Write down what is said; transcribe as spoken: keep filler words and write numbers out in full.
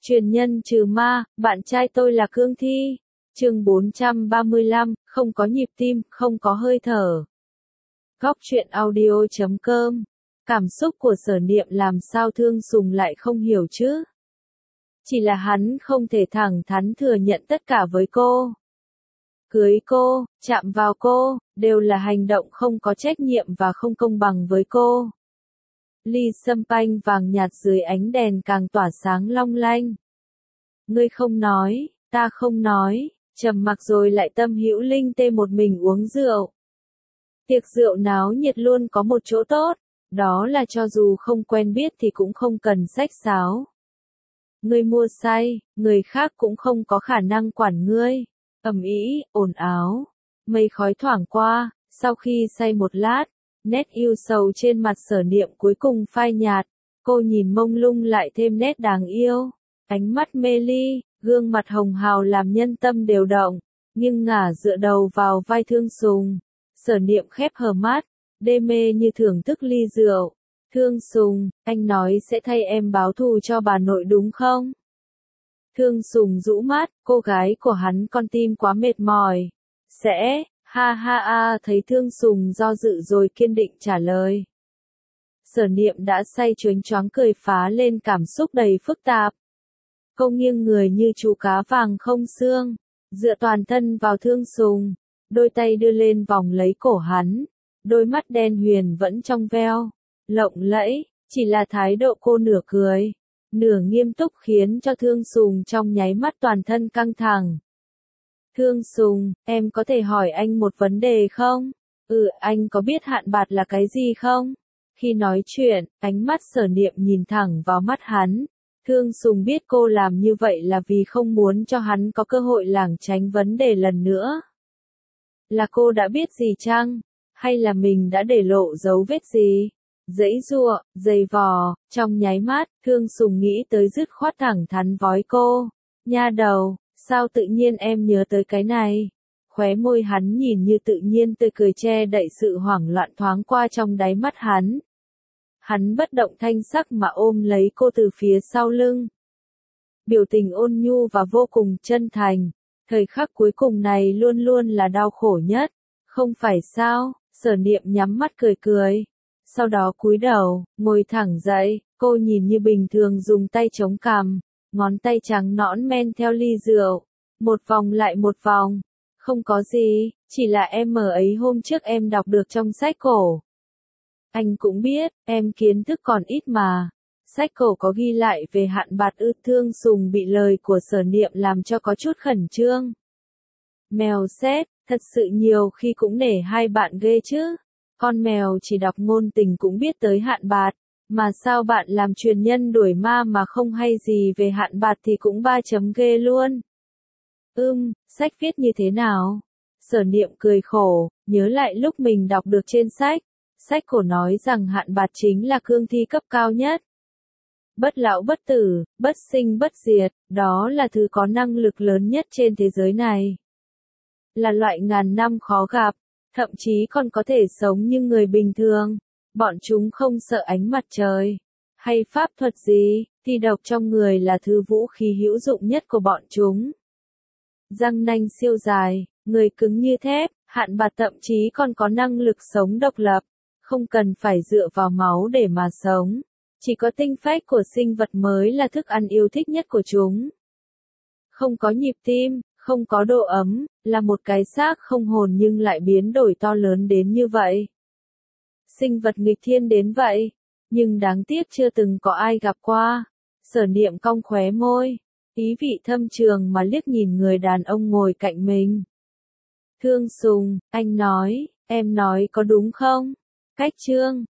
Truyền nhân trừ ma, bạn trai tôi là cương thi. Chương bốn trăm ba mươi lăm, không có nhịp tim, không có hơi thở. Góc truyện audio chấm com. Cảm xúc của Sở Niệm làm sao Thương Sùng lại không hiểu chứ? Chỉ là hắn không thể thẳng thắn thừa nhận tất cả với cô. Cưới cô, chạm vào cô, đều là hành động không có trách nhiệm và không công bằng với cô. Ly sâm panh vàng nhạt dưới ánh đèn càng tỏa sáng long lanh. Ngươi không nói, ta không nói, trầm mặc rồi lại Tâm Hữu Linh tê một mình uống rượu. Tiệc rượu náo nhiệt luôn có một chỗ tốt, đó là cho dù không quen biết thì cũng không cần xách xáo. Ngươi mua say, người khác cũng không có khả năng quản ngươi. Ầm ĩ, ồn ào, mây khói thoảng qua, sau khi say một lát, nét yêu sầu trên mặt Sở Niệm cuối cùng phai nhạt, cô nhìn mông lung lại thêm nét đáng yêu, ánh mắt mê ly, gương mặt hồng hào làm nhân tâm đều động, nghiêng ngả dựa đầu vào vai Thương Sùng. Sở Niệm khép hờ mắt, đê mê như thưởng thức ly rượu. Thương Sùng, anh nói sẽ thay em báo thù cho bà nội đúng không? Thương Sùng rũ mắt, cô gái của hắn con tim quá mệt mỏi. Sẽ, ha ha a, thấy Thương Sùng do dự rồi kiên định trả lời. Sở Niệm đã say choáng choáng cười phá lên cảm xúc đầy phức tạp. Cô nghiêng người như chú cá vàng không xương, dựa toàn thân vào Thương Sùng, đôi tay đưa lên vòng lấy cổ hắn, đôi mắt đen huyền vẫn trong veo, lộng lẫy, chỉ là thái độ cô nửa cười, nửa nghiêm túc khiến cho Thương Sùng trong nháy mắt toàn thân căng thẳng. Thương Sùng, em có thể hỏi anh một vấn đề không? Ừ, anh có biết hạn bạt là cái gì không? Khi nói chuyện, ánh mắt Sở Niệm nhìn thẳng vào mắt hắn. Thương Sùng biết cô làm như vậy là vì không muốn cho hắn có cơ hội lảng tránh vấn đề lần nữa. Là cô đã biết gì chăng? Hay là mình đã để lộ dấu vết gì? Giãy giụa, giày vò, trong nháy mắt, Thương Sùng nghĩ tới dứt khoát thẳng thắn vói cô. Nha đầu, sao tự nhiên em nhớ tới cái này? Khóe môi hắn nhìn như tự nhiên tươi cười che đậy sự hoảng loạn thoáng qua trong đáy mắt hắn. Hắn bất động thanh sắc mà ôm lấy cô từ phía sau lưng. Biểu tình ôn nhu và vô cùng chân thành. Thời khắc cuối cùng này luôn luôn là đau khổ nhất. Không phải sao? Sở Niệm nhắm mắt cười cười. Sau đó cúi đầu, ngồi thẳng dậy, cô nhìn như bình thường dùng tay chống cằm, ngón tay trắng nõn men theo ly rượu, một vòng lại một vòng. Không có gì, chỉ là em ở ấy hôm trước em đọc được trong sách cổ. Anh cũng biết, em kiến thức còn ít mà. Sách cổ có ghi lại về hạn bạt ư. Thương Sùng bị lời của Sở Niệm làm cho có chút khẩn trương. Mèo xét, thật sự nhiều khi cũng nể hai bạn ghê chứ. Con mèo chỉ đọc ngôn tình cũng biết tới hạn bạt, mà sao bạn làm truyền nhân đuổi ma mà không hay gì về hạn bạt thì cũng ba chấm ghê luôn. Ưm, sách viết như thế nào? Sở Niệm cười khổ, nhớ lại lúc mình đọc được trên sách. Sách cổ nói rằng hạn bạt chính là cương thi cấp cao nhất. Bất lão bất tử, bất sinh bất diệt, đó là thứ có năng lực lớn nhất trên thế giới này. Là loại ngàn năm khó gặp, thậm chí còn có thể sống như người bình thường. Bọn chúng không sợ ánh mặt trời, hay pháp thuật gì, thì độc trong người là thứ vũ khí hữu dụng nhất của bọn chúng. Răng nanh siêu dài, người cứng như thép, hạn bạt thậm chí còn có năng lực sống độc lập. Không cần phải dựa vào máu để mà sống. Chỉ có tinh phách của sinh vật mới là thức ăn yêu thích nhất của chúng. Không có nhịp tim, không có độ ấm, là một cái xác không hồn nhưng lại biến đổi to lớn đến như vậy. Sinh vật nghịch thiên đến vậy, nhưng đáng tiếc chưa từng có ai gặp qua. Sở Niệm cong khóe môi, ý vị thâm trường mà liếc nhìn người đàn ông ngồi cạnh mình. Thương Sùng, anh nói, em nói có đúng không? Cách chương,